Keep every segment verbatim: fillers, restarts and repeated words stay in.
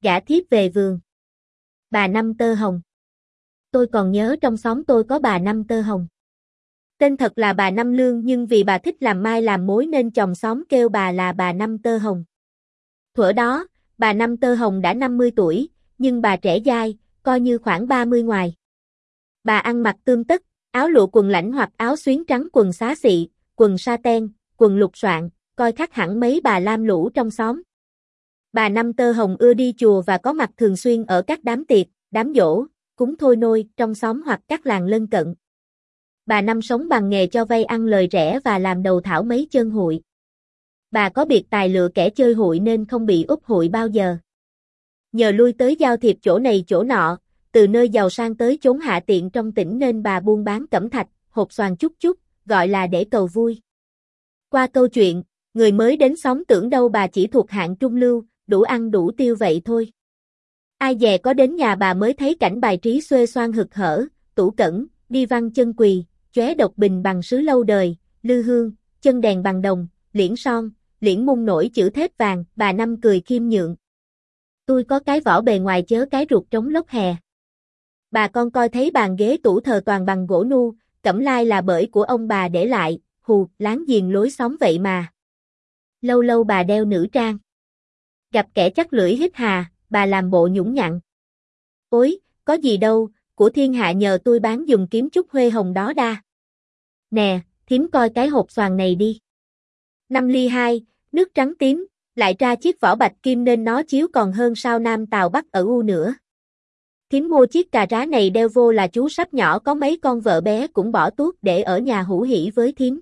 Gả thiếp về vườn. Bà Năm Tơ Hồng. Tôi còn nhớ trong xóm tôi có bà Năm Tơ Hồng. Tên thật là bà Năm Lương nhưng vì bà thích làm mai làm mối nên chòm xóm kêu bà là bà Năm Tơ Hồng. Thuở đó, bà Năm Tơ Hồng đã năm mươi tuổi, nhưng bà trẻ dai, coi như khoảng ba mươi ngoài. Bà ăn mặc tươm tất, áo lụa quần lãnh hoặc áo xuyến trắng quần xá xị, quần sa ten, quần lục soạn, coi khác hẳn mấy bà lam lũ trong xóm. Bà Năm Tơ Hồng ưa đi chùa và có mặt thường xuyên ở các đám tiệc, đám giỗ, cúng thôi nôi trong xóm hoặc các làng lân cận. Bà Năm sống bằng nghề cho vay ăn lời rẻ và làm đầu thảo mấy chân hụi. Bà có biệt tài lựa kẻ chơi hụi nên không bị úp hụi bao giờ. Nhờ lui tới giao thiệp chỗ này chỗ nọ, từ nơi giàu sang tới chốn hạ tiện trong tỉnh nên bà buôn bán cẩm thạch, hột xoàn chút chút, gọi là để cầu vui. Qua câu chuyện, người mới đến xóm tưởng đâu bà chỉ thuộc hạng trung lưu, đủ ăn đủ tiêu vậy thôi. Ai dè có đến nhà bà mới thấy cảnh bài trí xuê xoan hực hở, tủ cẩn, đi văn chân quỳ, chóe độc bình bằng sứ lâu đời, lư hương, chân đèn bằng đồng, liễn son, liễn mung nổi chữ thép vàng, bà Năm cười khiêm nhượng. Tôi có cái vỏ bề ngoài chớ cái ruột trống lốc hè. Bà con coi thấy bàn ghế tủ thờ toàn bằng gỗ nu, cẩm lai là bởi của ông bà để lại, hù, láng giềng lối xóm vậy mà. Lâu lâu bà đeo nữ trang. Gặp kẻ chắc lưỡi hít hà, bà làm bộ nhũng nhặn. Ôi, có gì đâu, của thiên hạ nhờ tôi bán dùng kiếm chút huê hồng đó đa. Nè, thím coi cái hột xoàn này đi. Năm ly hai, nước trắng tím, lại ra chiếc vỏ bạch kim nên nó chiếu còn hơn sao Nam Tào Bắc ở U nữa. Thím mua chiếc cà rá này đeo vô là chú sắp nhỏ có mấy con vợ bé cũng bỏ tuốt để ở nhà hủ hỉ với thím.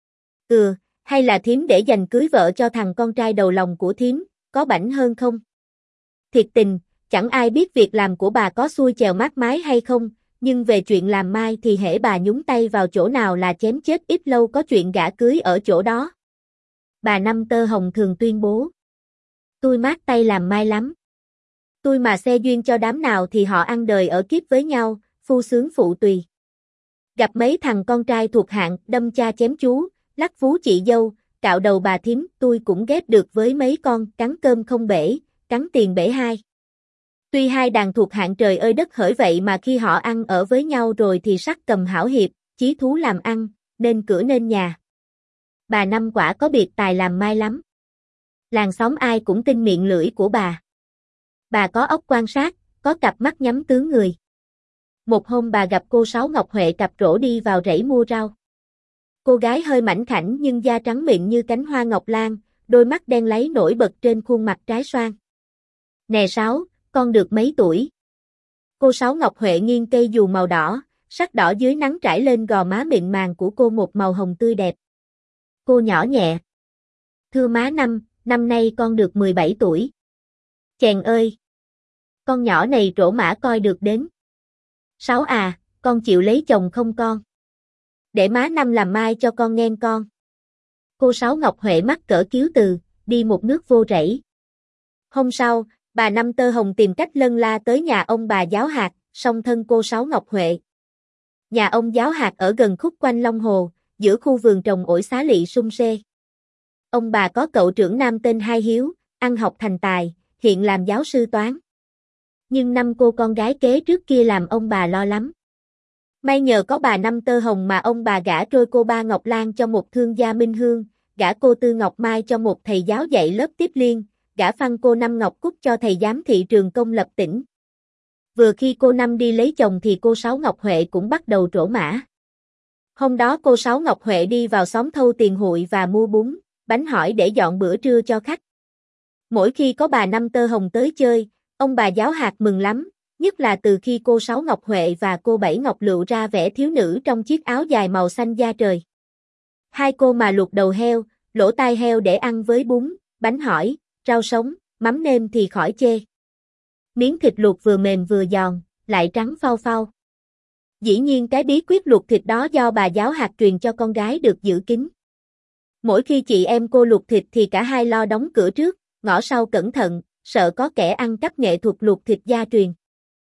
Ừ, hay là thím để dành cưới vợ cho thằng con trai đầu lòng của thím, có bảnh hơn không? Thiệt tình, chẳng ai biết việc làm của bà có xuôi chèo mát mái hay không, nhưng về chuyện làm mai thì hễ bà nhúng tay vào chỗ nào là chém chết ít lâu có chuyện gả cưới ở chỗ đó. Bà Năm Tơ Hồng thường tuyên bố. Tôi mát tay làm mai lắm. Tôi mà xe duyên cho đám nào thì họ ăn đời ở kiếp với nhau, phu sướng phụ tùy. Gặp mấy thằng con trai thuộc hạng đâm cha chém chú, lắc vú chị dâu, cạo đầu bà thím, tôi cũng ghép được với mấy con cắn cơm không bể, cắn tiền bể hai. Tuy hai đàn thuộc hạng trời ơi đất hỡi vậy mà khi họ ăn ở với nhau rồi thì sắc cầm hảo hiệp, chí thú làm ăn, nên cửa nên nhà. Bà Năm quả có biệt tài làm mai lắm. Làng xóm ai cũng tin miệng lưỡi của bà. Bà có óc quan sát, có cặp mắt nhắm tướng người. Một hôm bà gặp cô Sáu Ngọc Huệ cặp rổ đi vào rẫy mua rau. Cô gái hơi mảnh khảnh nhưng da trắng mịn như cánh hoa ngọc lan, đôi mắt đen láy nổi bật trên khuôn mặt trái xoan. Nè Sáu, con được mấy tuổi? Cô Sáu Ngọc Huệ nghiêng cây dù màu đỏ, sắc đỏ dưới nắng trải lên gò má mịn màng của cô một màu hồng tươi đẹp. Cô nhỏ nhẹ. Thưa má Năm, năm nay con được mười bảy tuổi. Chèn ơi! Con nhỏ này trổ mã coi được đến. Sáu à, con chịu lấy chồng không con? Để má Năm làm mai cho con nghe con. Cô Sáu Ngọc Huệ mắc cỡ kiếu từ, đi một nước vô rẫy. Hôm sau, bà Năm Tơ Hồng tìm cách lân la tới nhà ông bà Giáo Hạt, song thân cô Sáu Ngọc Huệ. Nhà ông Giáo Hạt ở gần khúc quanh Long Hồ, giữa khu vườn trồng ổi xá lị sum xê. Ông bà có cậu trưởng nam tên Hai Hiếu, ăn học thành tài, hiện làm giáo sư toán. Nhưng năm cô con gái kế trước kia làm ông bà lo lắm. May nhờ có bà Năm Tơ Hồng mà ông bà gả trôi cô Ba Ngọc Lan cho một thương gia Minh Hương, gả cô Tư Ngọc Mai cho một thầy giáo dạy lớp tiếp liên, gả phăng cô Năm Ngọc Cúc cho thầy giám thị trường công lập tỉnh. Vừa khi cô Năm đi lấy chồng thì cô Sáu Ngọc Huệ cũng bắt đầu trổ mã. Hôm đó cô Sáu Ngọc Huệ đi vào xóm thâu tiền hụi và mua bún, bánh hỏi để dọn bữa trưa cho khách. Mỗi khi có bà Năm Tơ Hồng tới chơi, ông bà Giáo Hạt mừng lắm, nhất là từ khi cô Sáu Ngọc Huệ và cô Bảy Ngọc Lựu ra vẻ thiếu nữ trong chiếc áo dài màu xanh da trời. Hai cô mà luộc đầu heo, lỗ tai heo để ăn với bún, bánh hỏi, rau sống, mắm nêm thì khỏi chê. Miếng thịt luộc vừa mềm vừa giòn, lại trắng phau phau. Dĩ nhiên cái bí quyết luộc thịt đó do bà Giáo Hạt truyền cho con gái được giữ kín. Mỗi khi chị em cô luộc thịt thì cả hai lo đóng cửa trước, ngõ sau cẩn thận, sợ có kẻ ăn cắp nghệ thuật luộc thịt gia truyền.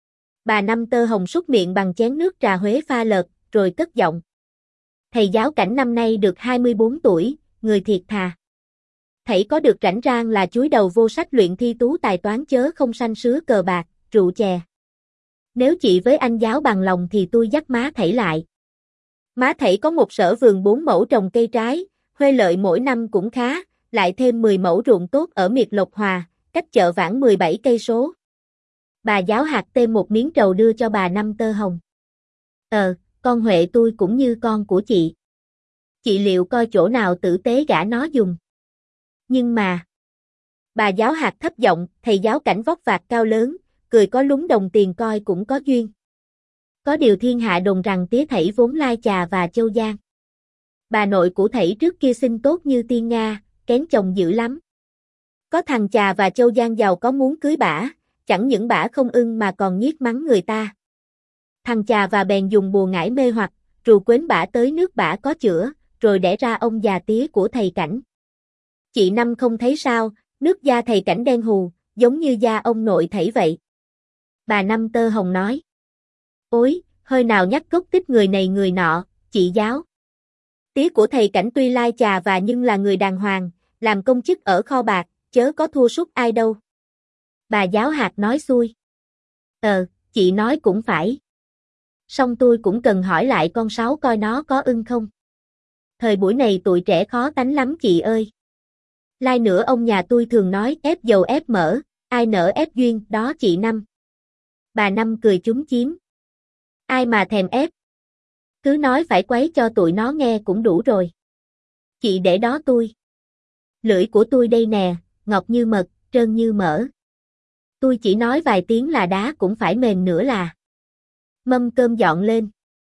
Bà Năm Tơ Hồng súc miệng bằng chén nước trà Huế pha lợt, rồi cất giọng. Thầy giáo Cảnh năm nay được hai mươi bốn tuổi, người thiệt thà. thảy có được rảnh rang là chúi đầu vô sách luyện thi tú tài toán chớ không sanh sứa cờ bạc, rượu chè. Nếu chị với anh giáo bằng lòng thì tôi dắt má thảy lại. Má thảy có một sở vườn bốn mẫu trồng cây trái, huê lợi mỗi năm cũng khá, lại thêm mười mẫu ruộng tốt ở miệt Lộc Hòa, cách chợ Vãng mười bảy cây số. Bà giáo hạt thêm một miếng trầu đưa cho bà Năm Tơ Hồng. Ờ, con Huệ tôi cũng như con của chị. Chị liệu coi chỗ nào tử tế gả nó dùng. Nhưng mà... Bà giáo hạt thấp giọng, thầy giáo Cảnh vóc vạc cao lớn, cười có lúng đồng tiền coi cũng có duyên. Có điều thiên hạ đồn rằng tía thảy vốn lai Chà và Châu Giang. Bà nội của thảy trước kia xinh tốt như tiên Nga, kén chồng dữ lắm. Có thằng Chà và Châu Giang giàu có muốn cưới bả, chẳng những bả không ưng mà còn nhiếc mắng người ta. Thằng Chà và bèn dùng bùa ngải mê hoặc, rù quến bả tới nước bả có chữa, rồi đẻ ra ông già tía của thầy Cảnh. Chị Năm không thấy sao, nước da thầy Cảnh đen hù, giống như da ông nội thảy vậy. Bà Năm Tơ Hồng nói. Ôi, hơi nào nhắc cốc tích người này người nọ, chị giáo. Tía của thầy Cảnh tuy lai Chà và nhưng là người đàng hoàng, làm công chức ở kho bạc, chớ có thua sút ai đâu. Bà giáo hạt nói xuôi. Ờ, chị nói cũng phải. Song tôi cũng cần hỏi lại con Sáu coi nó có ưng không. Thời buổi này tụi trẻ khó tánh lắm chị ơi. Lai nữa ông nhà tôi thường nói ép dầu ép mỡ, ai nỡ ép duyên, đó chị Năm. Bà Năm cười chúm chím. Ai mà thèm ép. Cứ nói phải quấy cho tụi nó nghe cũng đủ rồi. Chị để đó tôi. Lưỡi của tôi đây nè, ngọt như mật, trơn như mỡ. Tôi chỉ nói vài tiếng là đá cũng phải mềm nữa là. Mâm cơm dọn lên.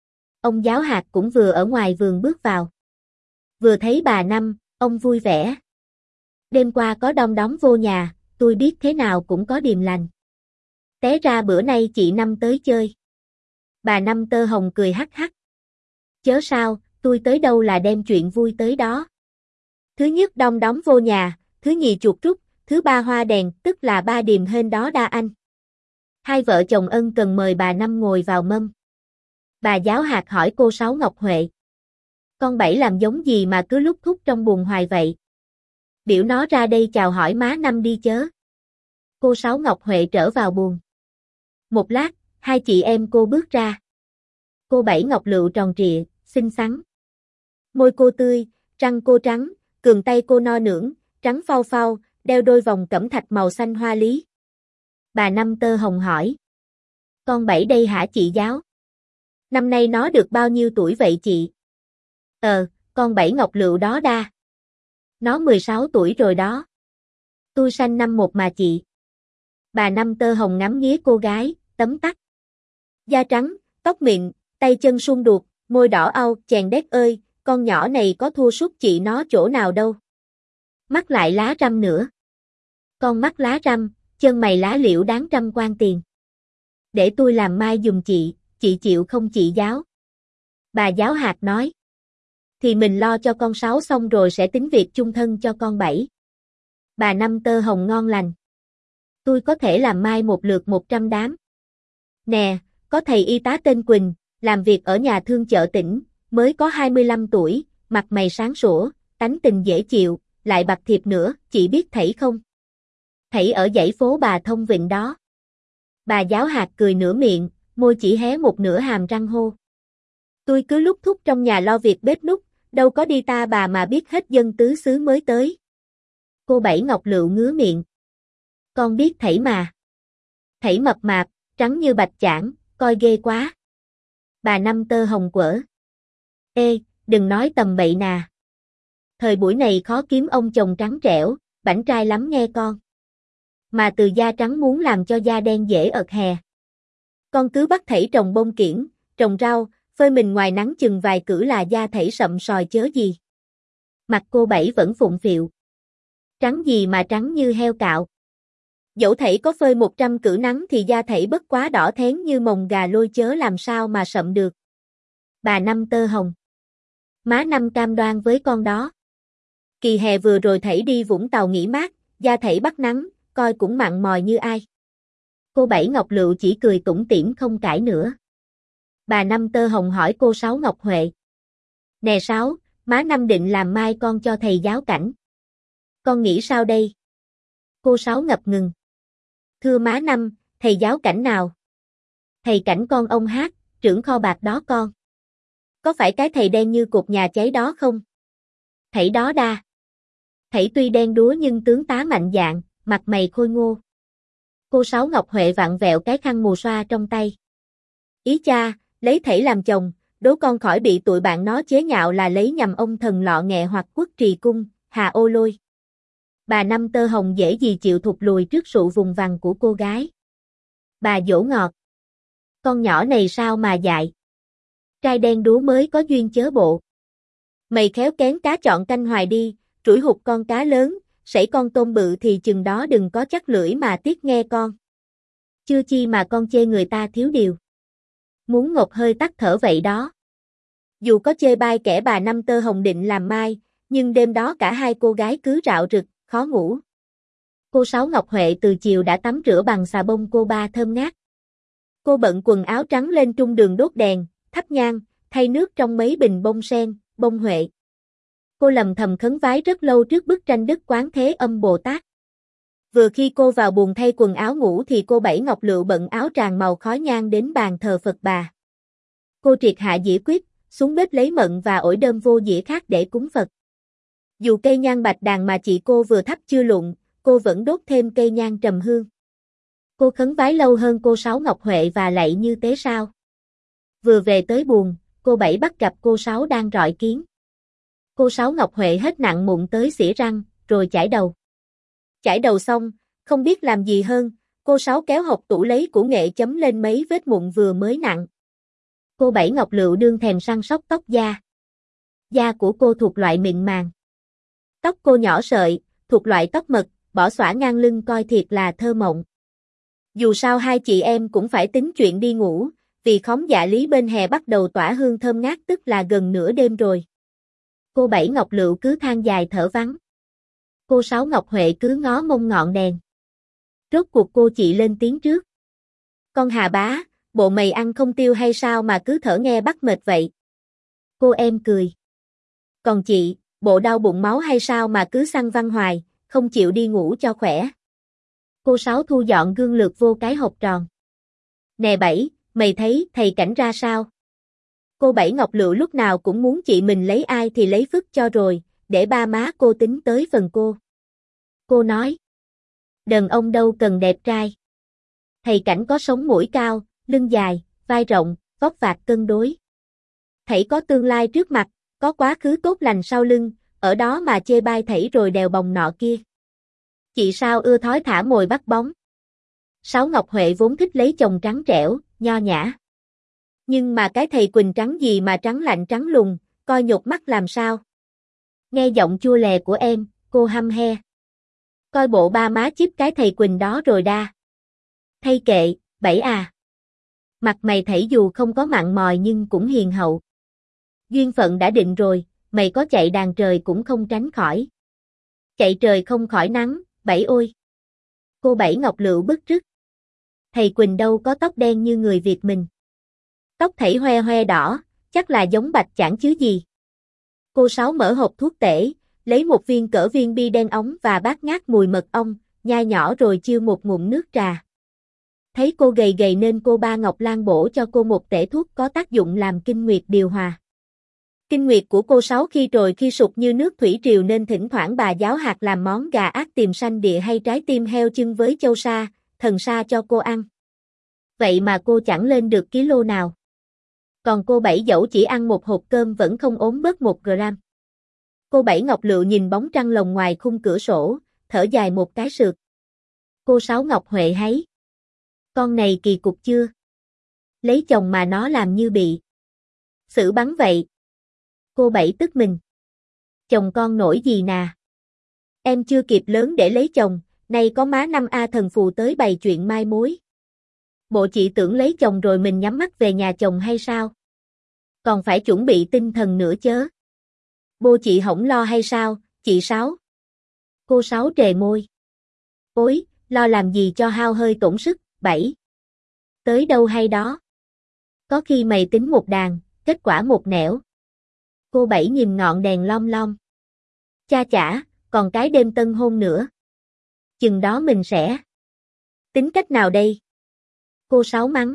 Ông giáo hạt cũng vừa ở ngoài vườn bước vào. Vừa thấy bà Năm, ông vui vẻ. Đêm qua có đom đóm vô nhà, tôi biết thế nào cũng có điềm lành. Té ra bữa nay chị Năm tới chơi. Bà Năm Tơ Hồng cười hắc hắc. Chớ sao, tôi tới đâu là đem chuyện vui tới đó. Thứ nhất đom đóm vô nhà, thứ nhì chuột rút, thứ ba hoa đèn, tức là ba điềm hên đó đa anh. Hai vợ chồng ân cần mời bà Năm ngồi vào mâm. Bà giáo hạt hỏi cô Sáu Ngọc Huệ. Con Bảy làm giống gì mà cứ lúc thúc trong buồn hoài vậy? Biểu nó ra đây chào hỏi má Năm đi chớ. Cô Sáu Ngọc Huệ trở vào buồng. Một lát, hai chị em cô bước ra. Cô Bảy ngọc lựu tròn trịa, xinh xắn. Môi cô tươi, răng cô trắng, cường tay cô no nưỡng, trắng phau phau, đeo đôi vòng cẩm thạch màu xanh hoa lý. Bà Năm Tơ Hồng hỏi. Con Bảy đây hả chị giáo? Năm nay nó được bao nhiêu tuổi vậy chị? Ờ, con Bảy ngọc lựu đó đa. Nó mười sáu tuổi rồi đó. Tôi sanh năm một mà chị. Bà Năm Tơ Hồng ngắm nghía cô gái, tấm tắc. Da trắng, tóc mịn, tay chân suôn đuột, môi đỏ au, chèn đét ơi, con nhỏ này có thua sút chị nó chỗ nào đâu. Mắt lại lá răm nữa. Con mắt lá răm, chân mày lá liễu đáng trăm quan tiền. Để tôi làm mai giùm chị, chị chịu không chị giáo? Bà giáo hạt nói. Thì mình lo cho con Sáu xong rồi sẽ tính việc chung thân cho con Bảy. Bà Năm Tơ Hồng ngon lành. Tôi có thể làm mai một lượt một trăm đám. Nè, có thầy y tá tên Quỳnh, làm việc ở nhà thương chợ tỉnh, mới có hai mươi lăm tuổi, mặt mày sáng sủa, tánh tình dễ chịu, lại bạc thiệp nữa, chị biết thảy không? Thảy ở dãy phố Bà Thông Vịnh đó. Bà giáo hạt cười nửa miệng, môi chỉ hé một nửa hàm răng hô. Tôi cứ lúc thúc trong nhà lo việc bếp núc, đâu có đi ta bà mà biết hết dân tứ xứ mới tới. Cô Bảy ngọc lựu ngứa miệng. Con biết thảy mà. Thảy mập mạp, trắng như bạch chảng, coi ghê quá. Bà Năm Tơ Hồng quở. Ê, đừng nói tầm bậy nà. Thời buổi này khó kiếm ông chồng trắng trẻo, bảnh trai lắm nghe con. Mà từ da trắng muốn làm cho da đen dễ ợt hè. Con cứ bắt thảy trồng bông kiển, trồng rau, phơi mình ngoài nắng chừng vài cử là da thảy sậm sòi chớ gì. Mặt cô Bảy vẫn phụng phịu. Trắng gì mà trắng như heo cạo. Dẫu thảy có phơi một trăm cử nắng thì da thảy bất quá đỏ thén như mồng gà lôi chớ làm sao mà sậm được. Bà Năm Tơ Hồng. Má Năm cam đoan với con đó. Kỳ hè vừa rồi thảy đi Vũng Tàu nghỉ mát, da thảy bắt nắng, coi cũng mặn mòi như ai. Cô Bảy ngọc lựu chỉ cười tủm tỉm không cãi nữa. Bà Năm Tơ Hồng hỏi cô Sáu Ngọc Huệ. Nè Sáu, má Năm định làm mai con cho thầy giáo Cảnh. Con nghĩ sao đây? Cô Sáu ngập ngừng. Thưa má Năm, thầy giáo cảnh nào? Thầy cảnh con ông Hát, trưởng kho bạc đó con. Có phải cái thầy đen như cột nhà cháy đó không? Thảy đó đa. Thảy tuy đen đúa nhưng tướng tá mạnh dạn, mặt mày khôi ngô. Cô Sáu Ngọc Huệ vặn vẹo cái khăn mùa xoa trong tay. Ý cha, lấy thảy làm chồng, đố con khỏi bị tụi bạn nó chế nhạo là lấy nhầm ông thần lọ nghẹ hoặc quốc trì cung, hà ô lôi. Bà Năm Tơ Hồng dễ gì chịu thụt lùi trước sự vùng vằng của cô gái. Bà dỗ ngọt. Con nhỏ này sao mà dại. Trai đen đúa mới có duyên chớ bộ. Mày khéo kén cá chọn canh hoài đi, trũi hụt con cá lớn, sảy con tôm bự thì chừng đó đừng có chắc lưỡi mà tiếc nghe con. Chưa chi mà con chê người ta thiếu điều. Muốn ngột hơi tắt thở vậy đó. Dù có chê bai kẻ bà Năm Tơ Hồng định làm mai, nhưng đêm đó cả hai cô gái cứ rạo rực, khó ngủ. Cô Sáu Ngọc Huệ từ chiều đã tắm rửa bằng xà bông cô ba thơm ngát. Cô bận quần áo trắng lên trung đường đốt đèn, thắp nhang, thay nước trong mấy bình bông sen, bông huệ. Cô lầm thầm khấn vái rất lâu trước bức tranh Đức Quán Thế Âm Bồ Tát. Vừa khi cô vào buồng thay quần áo ngủ thì cô Bảy Ngọc Lựu bận áo tràng màu khói nhang đến bàn thờ Phật bà. Cô triệt hạ dĩa quyết, xuống bếp lấy mận và ổi đơm vô dĩa khác để cúng Phật. Dù cây nhang bạch đàn mà chị cô vừa thắp chưa lụng, cô vẫn đốt thêm cây nhang trầm hương. Cô khấn vái lâu hơn cô Sáu Ngọc Huệ và lạy như tế sao. Vừa về tới buồng, cô Bảy bắt gặp cô Sáu đang rọi kiến. Cô Sáu Ngọc Huệ hết nặng mụn tới xỉa răng, rồi chải đầu. Chải đầu xong, không biết làm gì hơn, cô Sáu kéo hộc tủ lấy củ nghệ chấm lên mấy vết mụn vừa mới nặng. Cô Bảy Ngọc Lựu đương thèm săn sóc tóc da. Da của cô thuộc loại mịn màng. Tóc cô nhỏ sợi, thuộc loại tóc mật, bỏ xõa ngang lưng coi thiệt là thơ mộng. Dù sao hai chị em cũng phải tính chuyện đi ngủ, vì khóm dạ lý bên hè bắt đầu tỏa hương thơm ngát tức là gần nửa đêm rồi. Cô Bảy Ngọc Lựu cứ than dài thở vắng. Cô Sáu Ngọc Huệ cứ ngó mông ngọn đèn. Rốt cuộc cô chị lên tiếng trước. Con Hà bá, bộ mày ăn không tiêu hay sao mà cứ thở nghe bắt mệt vậy? Cô em cười. Còn chị, bộ đau bụng máu hay sao mà cứ săn văn hoài, không chịu đi ngủ cho khỏe? Cô Sáu thu dọn gương lược vô cái hộp tròn. Nè Bảy, mày thấy thầy cảnh ra sao? Cô Bảy Ngọc Lựu lúc nào cũng muốn chị mình lấy ai thì lấy phức cho rồi, để ba má cô tính tới phần cô. Cô nói. Đàn ông đâu cần đẹp trai. Thầy cảnh có sống mũi cao, lưng dài, vai rộng, vóc vạc cân đối. Thầy có tương lai trước mặt, có quá khứ tốt lành sau lưng, ở đó mà chê bai thầy rồi đèo bồng nọ kia. Chị sao ưa thói thả mồi bắt bóng. Sáu Ngọc Huệ vốn thích lấy chồng trắng trẻo, nho nhã. Nhưng mà cái thầy Quỳnh trắng gì mà trắng lạnh trắng lùng, coi nhột mắt làm sao. Nghe giọng chua lè của em, cô hăm he. Coi bộ ba má chíp cái thầy Quỳnh đó rồi đa. Thay kệ, Bảy à. Mặt mày thảy dù không có mặn mòi nhưng cũng hiền hậu. Duyên phận đã định rồi, mày có chạy đàn trời cũng không tránh khỏi. Chạy trời không khỏi nắng, Bảy ôi. Cô Bảy Ngọc Lựu bức rứt. Thầy Quỳnh đâu có tóc đen như người Việt mình. Tóc thảy hoe hoe đỏ, chắc là giống bạch chảng chứ gì. Cô Sáu mở hộp thuốc tể, lấy một viên cỡ viên bi đen ống và bát ngát mùi mật ong, nhai nhỏ rồi chiêu một ngụm nước trà. Thấy cô gầy gầy nên cô ba Ngọc Lan bổ cho cô một tể thuốc có tác dụng làm kinh nguyệt điều hòa. Kinh nguyệt của cô Sáu khi trồi khi sụt như nước thủy triều nên thỉnh thoảng bà giáo hạt làm món gà ác tiềm xanh địa hay trái tim heo chưng với châu sa, thần sa cho cô ăn. Vậy mà cô chẳng lên được kilo nào. Còn cô Bảy dẫu chỉ ăn một hộp cơm vẫn không ốm bớt một gram. Cô Bảy Ngọc Lựu nhìn bóng trăng lồng ngoài khung cửa sổ, thở dài một cái sượt. Cô Sáu Ngọc Huệ háy. Con này kỳ cục chưa? Lấy chồng mà nó làm như bị xử bắn vậy. Cô Bảy tức mình. Chồng con nổi gì nà? Em chưa kịp lớn để lấy chồng, nay có má Năm A thần phù tới bày chuyện mai mối. Bộ chị tưởng lấy chồng rồi mình nhắm mắt về nhà chồng hay sao? Còn phải chuẩn bị tinh thần nữa chớ. Bô chị hổng lo hay sao, chị Sáu? Cô Sáu trề môi. Ôi, lo làm gì cho hao hơi tổn sức, Bảy. Tới đâu hay đó. Có khi mày tính một đàn, kết quả một nẻo. Cô Bảy nhìn ngọn đèn lom lom. Cha chả, còn cái đêm tân hôn nữa. Chừng đó mình sẽ tính cách nào đây? Cô Sáu mắng.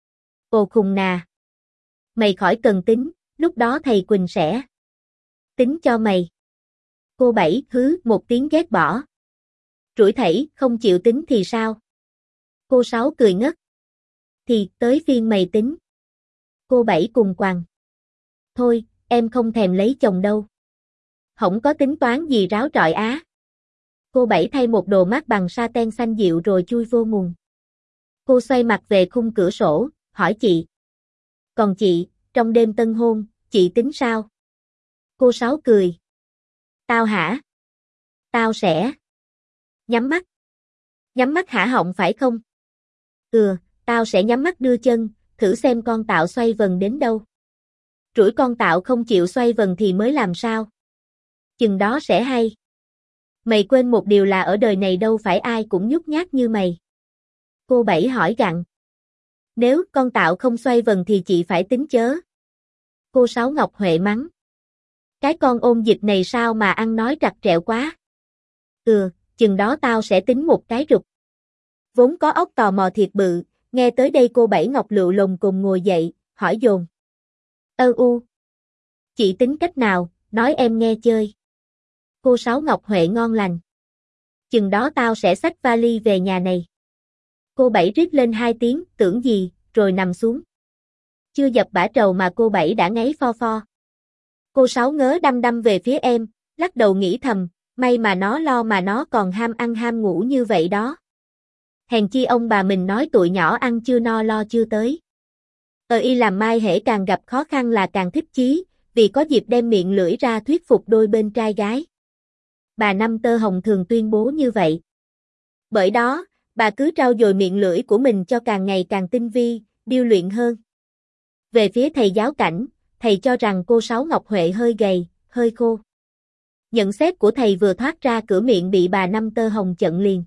Ồ khùng nà. Mày khỏi cần tính, lúc đó thầy Quỳnh sẽ tính cho mày. Cô Bảy hứ một tiếng ghét bỏ. Rủi thảy, không chịu tính thì sao? Cô Sáu cười ngất. Thì tới phiên mày tính. Cô Bảy cùng quằn. Thôi, em không thèm lấy chồng đâu. Không có tính toán gì ráo trọi á. Cô Bảy thay một đồ mát bằng sa ten xanh dịu rồi chui vô nguồn. Cô xoay mặt về khung cửa sổ, hỏi chị. Còn chị, trong đêm tân hôn, chị tính sao? Cô Sáu cười. Tao hả? Tao sẽ nhắm mắt. Nhắm mắt hả họng phải không? Ừ, tao sẽ nhắm mắt đưa chân, thử xem con tạo xoay vần đến đâu. Rủi con tạo không chịu xoay vần thì mới làm sao? Chừng đó sẽ hay. Mày quên một điều là ở đời này đâu phải ai cũng nhút nhát như mày. Cô Bảy hỏi gặng. Nếu con tạo không xoay vần thì chị phải tính chớ. Cô Sáu Ngọc Huệ mắng. Cái con ôn dịch này sao mà ăn nói trặt trẹo quá. Ừ, chừng đó tao sẽ tính một cái rụt. Vốn có óc tò mò thiệt bự, nghe tới đây cô Bảy Ngọc lựu lùng cùng ngồi dậy, hỏi dồn. Ơ u. Chị tính cách nào, nói em nghe chơi. Cô Sáu Ngọc Huệ ngon lành. Chừng đó tao sẽ xách vali về nhà này. Cô Bảy rít lên hai tiếng, tưởng gì, rồi nằm xuống. Chưa dập bả trầu mà cô Bảy đã ngáy pho pho. Cô Sáu ngớ đăm đăm về phía em, lắc đầu nghĩ thầm, may mà nó lo mà nó còn ham ăn ham ngủ như vậy đó. Hèn chi ông bà mình nói tụi nhỏ ăn chưa no lo chưa tới. Ờ y làm mai hễ càng gặp khó khăn là càng thích chí, vì có dịp đem miệng lưỡi ra thuyết phục đôi bên trai gái. Bà Năm Tơ Hồng thường tuyên bố như vậy. Bởi đó, bà cứ trau dồi miệng lưỡi của mình cho càng ngày càng tinh vi, điêu luyện hơn. Về phía thầy giáo Cảnh, thầy cho rằng cô Sáu Ngọc Huệ hơi gầy, hơi khô. Nhận xét của thầy vừa thoát ra cửa miệng bị bà Năm Tơ Hồng chận liền.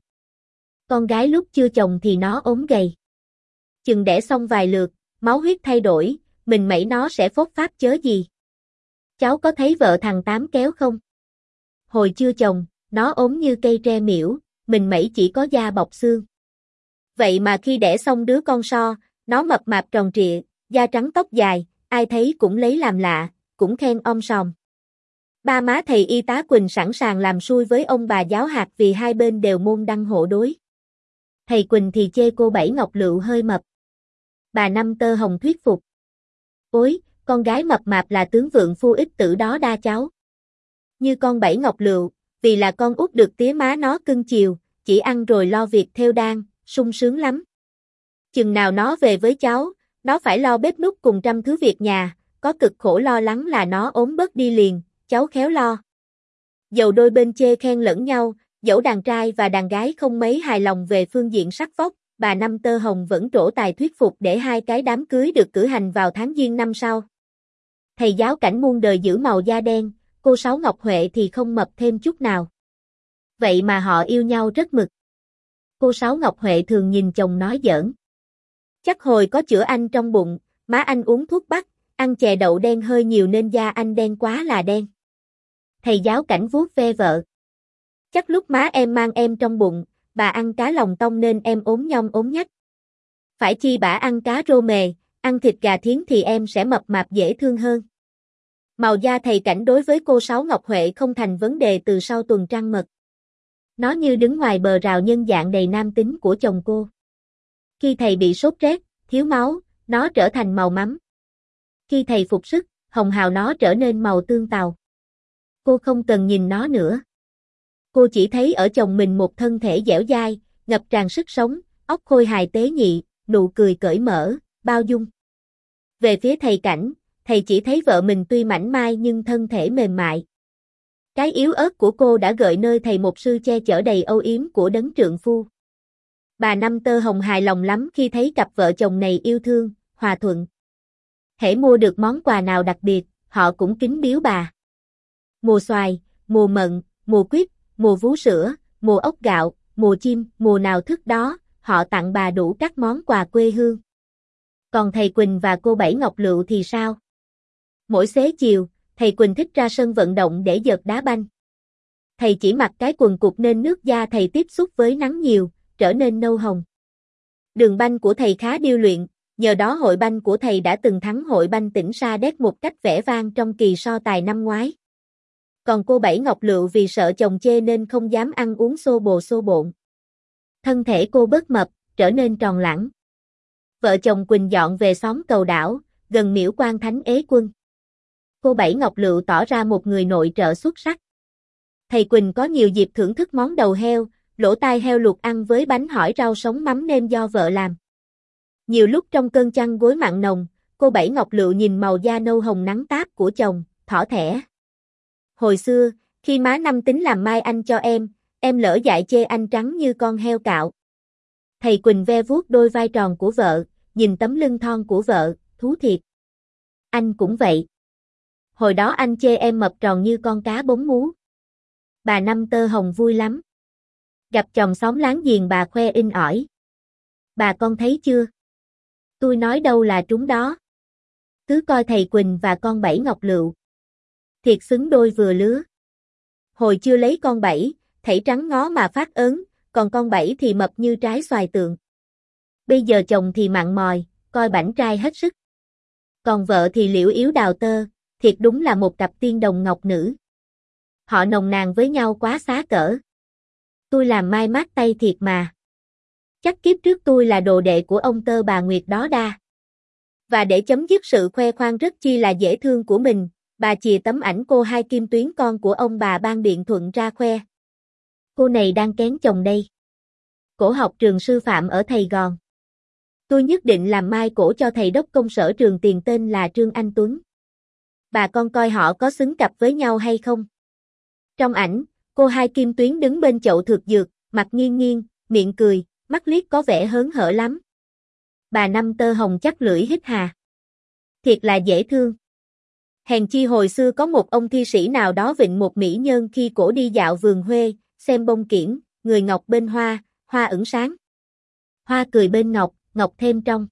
Con gái lúc chưa chồng thì nó ốm gầy. Chừng đẻ xong vài lượt, máu huyết thay đổi, mình mẩy nó sẽ phốt pháp chớ gì. Cháu có thấy vợ thằng Tám kéo không? Hồi chưa chồng, nó ốm như cây tre miễu, mình mẩy chỉ có da bọc xương. Vậy mà khi đẻ xong đứa con so, nó mập mạp tròn trịa, da trắng tóc dài, ai thấy cũng lấy làm lạ, cũng khen om sòm. Ba má thầy y tá Quỳnh sẵn sàng làm xui với ông bà giáo hạt vì hai bên đều môn đăng hộ đối. Thầy Quỳnh thì chê cô Bảy Ngọc Lựu hơi mập. Bà Năm Tơ Hồng thuyết phục. Ôi, con gái mập mạp là tướng vượng phu ích tử đó đa cháu. Như con Bảy Ngọc Lựu, vì là con út được tía má nó cưng chiều, chỉ ăn rồi lo việc theo đan, sung sướng lắm. Chừng nào nó về với cháu, nó phải lo bếp núc cùng trăm thứ việc nhà, có cực khổ lo lắng là nó ốm bớt đi liền, cháu khéo lo. Dầu đôi bên chê khen lẫn nhau, dẫu đàn trai và đàn gái không mấy hài lòng về phương diện sắc vóc, bà Năm Tơ Hồng vẫn trổ tài thuyết phục để hai cái đám cưới được cử hành vào tháng Giêng năm sau. Thầy giáo Cảnh muôn đời giữ màu da đen, cô Sáu Ngọc Huệ thì không mập thêm chút nào. Vậy mà họ yêu nhau rất mực. Cô Sáu Ngọc Huệ thường nhìn chồng nói giỡn. Chắc hồi có chữa anh trong bụng, má anh uống thuốc bắc, ăn chè đậu đen hơi nhiều nên da anh đen quá là đen. Thầy giáo Cảnh vuốt ve vợ. Chắc lúc má em mang em trong bụng, bà ăn cá lòng tông nên em ốm nhom ốm nhách. Phải chi bả ăn cá rô mề, ăn thịt gà thiến thì em sẽ mập mạp dễ thương hơn. Màu da thầy Cảnh đối với cô Sáu Ngọc Huệ không thành vấn đề từ sau tuần trăng mật. Nó như đứng ngoài bờ rào nhân dạng đầy nam tính của chồng cô. Khi thầy bị sốt rét, thiếu máu, nó trở thành màu mắm. Khi thầy phục sức, hồng hào nó trở nên màu tương tàu. Cô không cần nhìn nó nữa. Cô chỉ thấy ở chồng mình một thân thể dẻo dai, ngập tràn sức sống, óc khôi hài tế nhị, nụ cười cởi mở, bao dung. Về phía thầy Cảnh, thầy chỉ thấy vợ mình tuy mảnh mai nhưng thân thể mềm mại. Cái yếu ớt của cô đã gợi nơi thầy một sư che chở đầy âu yếm của đấng trượng phu. Bà Năm Tơ Hồng hài lòng lắm khi thấy cặp vợ chồng này yêu thương, hòa thuận. Hễ mua được món quà nào đặc biệt, họ cũng kính biếu bà. Mùa xoài, mùa mận, mùa quýt, mùa vú sữa, mùa ốc gạo, mùa chim, mùa nào thức đó, họ tặng bà đủ các món quà quê hương. Còn thầy Quỳnh và cô Bảy Ngọc Lựu thì sao? Mỗi xế chiều, thầy Quỳnh thích ra sân vận động để giật đá banh. Thầy chỉ mặc cái quần cụt nên nước da thầy tiếp xúc với nắng nhiều, trở nên nâu hồng. Đường banh của thầy khá điêu luyện, nhờ đó hội banh của thầy đã từng thắng hội banh tỉnh Sa Đéc một cách vẻ vang trong kỳ so tài năm ngoái. Còn cô Bảy Ngọc Lựu vì sợ chồng chê nên không dám ăn uống xô bồ xô bộn. Thân thể cô bớt mập, trở nên tròn lẳng. Vợ chồng Quỳnh dọn về xóm Cầu Đảo, gần miễu Quan Thánh Ế Quân. Cô Bảy Ngọc Lựu tỏ ra một người nội trợ xuất sắc. Thầy Quỳnh có nhiều dịp thưởng thức món đầu heo, lỗ tai heo luộc ăn với bánh hỏi rau sống mắm nêm do vợ làm. Nhiều lúc trong cơn chăn gối mặn nồng, cô Bảy Ngọc Lựu nhìn màu da nâu hồng nắng táp của chồng, thỏ thẻ. Hồi xưa, khi má Năm tính làm mai anh cho em, em lỡ dại chê anh trắng như con heo cạo. Thầy Quỳnh ve vuốt đôi vai tròn của vợ, nhìn tấm lưng thon của vợ, thú thiệt. Anh cũng vậy. Hồi đó anh chê em mập tròn như con cá bống mú. Bà Năm Tơ Hồng vui lắm. Gặp chồng xóm láng giềng bà khoe in ỏi. Bà con thấy chưa? Tôi nói đâu là trúng đó. Cứ coi thầy Quỳnh và con Bảy Ngọc Lựu. Thiệt xứng đôi vừa lứa. Hồi chưa lấy con Bảy, thảy trắng ngó mà phát ớn, còn con Bảy thì mập như trái xoài tượng. Bây giờ chồng thì mặn mòi, coi bảnh trai hết sức. Còn vợ thì liễu yếu đào tơ, thiệt đúng là một cặp tiên đồng ngọc nữ. Họ nồng nàn với nhau quá xá cỡ. Tôi làm mai mát tay thiệt mà. Chắc kiếp trước tôi là đồ đệ của ông Tơ bà Nguyệt đó đa. Và để chấm dứt sự khoe khoang rất chi là dễ thương của mình, bà chìa tấm ảnh cô Hai Kim Tuyến con của ông bà Ban Biện Thuận ra khoe. Cô này đang kén chồng đây. Cổ học trường sư phạm ở Thầy Gòn. Tôi nhất định làm mai cổ cho thầy đốc công sở trường tiền tên là Trương Anh Tuấn. Bà con coi họ có xứng cặp với nhau hay không? Trong ảnh, cô Hai Kim Tuyến đứng bên chậu thực dược, mặt nghiêng nghiêng, miệng cười, mắt liếc có vẻ hớn hở lắm. Bà Năm Tơ Hồng chắc lưỡi hít hà. Thiệt là dễ thương. Hèn chi hồi xưa có một ông thi sĩ nào đó vịnh một mỹ nhân khi cổ đi dạo vườn Huê, xem bông kiển, người ngọc bên hoa, hoa ửng sáng. Hoa cười bên ngọc, ngọc thêm trong.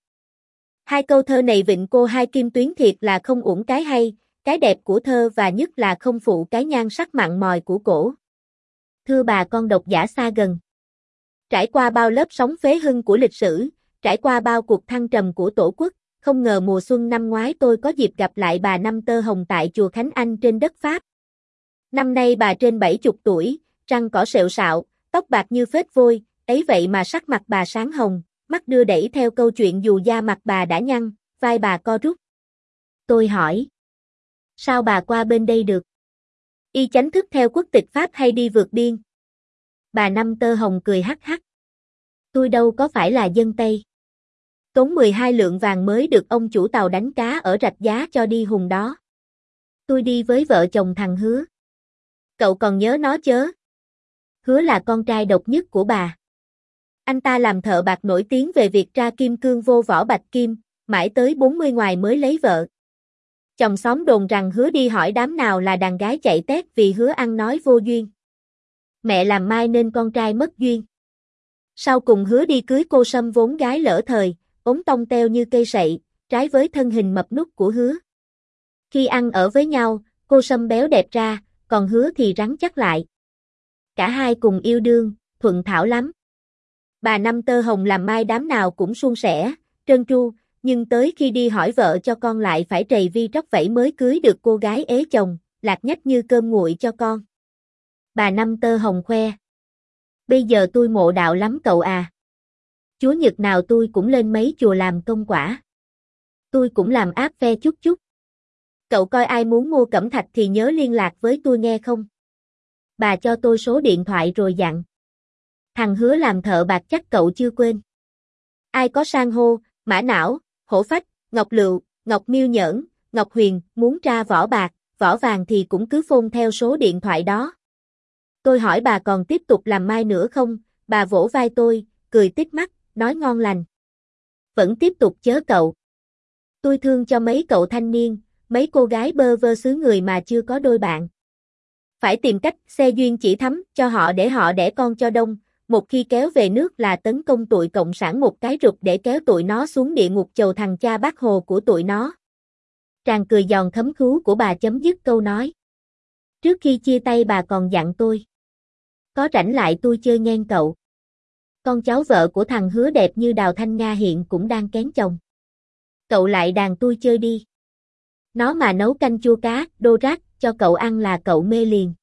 Hai câu thơ này vịnh cô Hai Kim Tuyến thiệt là không uổng cái hay, cái đẹp của thơ và nhất là không phụ cái nhan sắc mặn mòi của cổ. Thưa bà con độc giả xa gần. Trải qua bao lớp sóng phế hưng của lịch sử, trải qua bao cuộc thăng trầm của Tổ quốc, không ngờ mùa xuân năm ngoái tôi có dịp gặp lại bà Năm Tơ Hồng tại chùa Khánh Anh trên đất Pháp. Năm nay bà trên bảy chục tuổi, răng cỏ sẹo sạo, tóc bạc như phết vôi, ấy vậy mà sắc mặt bà sáng hồng, mắt đưa đẩy theo câu chuyện dù da mặt bà đã nhăn, vai bà co rút. Tôi hỏi. Sao bà qua bên đây được? Y chánh thức theo quốc tịch Pháp hay đi vượt biên? Bà Năm Tơ Hồng cười hắc hắc. Tôi đâu có phải là dân Tây. Tốn mười hai lượng vàng mới được ông chủ tàu đánh cá ở Rạch Giá cho đi hùng đó. Tôi đi với vợ chồng thằng Hứa. Cậu còn nhớ nó chớ? Hứa là con trai độc nhất của bà. Anh ta làm thợ bạc nổi tiếng về việc tra kim cương vô vỏ bạch kim, mãi tới bốn mươi ngoài mới lấy vợ. Chồng xóm đồn rằng Hứa đi hỏi đám nào là đàn gái chạy tét vì Hứa ăn nói vô duyên. Mẹ làm mai nên con trai mất duyên. Sau cùng Hứa đi cưới cô Sâm vốn gái lỡ thời, ốm tông teo như cây sậy, trái với thân hình mập nút của Hứa. Khi ăn ở với nhau, cô Sâm béo đẹp ra, còn Hứa thì rắn chắc lại. Cả hai cùng yêu đương, thuận thảo lắm. Bà Năm Tơ Hồng làm mai đám nào cũng suôn sẻ, trơn tru, nhưng tới khi đi hỏi vợ cho con lại phải trầy vi tróc vẫy mới cưới được cô gái ế chồng, lạc nhách như cơm nguội cho con. Bà Năm Tơ Hồng khoe. Bây giờ tôi mộ đạo lắm cậu à. Chúa nhật nào tôi cũng lên mấy chùa làm công quả. Tôi cũng làm áp phe chút chút. Cậu coi ai muốn mua cẩm thạch thì nhớ liên lạc với tôi nghe không? Bà cho tôi số điện thoại rồi dặn. Thằng Hứa làm thợ bạc chắc cậu chưa quên. Ai có san hô, mã não, hổ phách, ngọc lựu, ngọc miêu nhỡn, ngọc huyền, muốn tra vỏ bạc, vỏ vàng thì cũng cứ phone theo số điện thoại đó. Tôi hỏi bà còn tiếp tục làm mai nữa không, bà vỗ vai tôi, cười tít mắt, nói ngon lành. Vẫn tiếp tục chớ cậu. Tôi thương cho mấy cậu thanh niên, mấy cô gái bơ vơ xứ người mà chưa có đôi bạn. Phải tìm cách xe duyên chỉ thắm cho họ để họ đẻ con cho đông, một khi kéo về nước là tấn công tụi cộng sản một cái rụt để kéo tụi nó xuống địa ngục chầu thằng cha bác Hồ của tụi nó. Tràng cười giòn thấm khứu của bà chấm dứt câu nói. Trước khi chia tay bà còn dặn tôi. Có rảnh lại tôi chơi ngang cậu. Con cháu vợ của thằng Hứa đẹp như Đào Thanh Nga hiện cũng đang kén chồng. Cậu lại đàn tôi chơi đi. Nó mà nấu canh chua cá, đô rác, cho cậu ăn là cậu mê liền.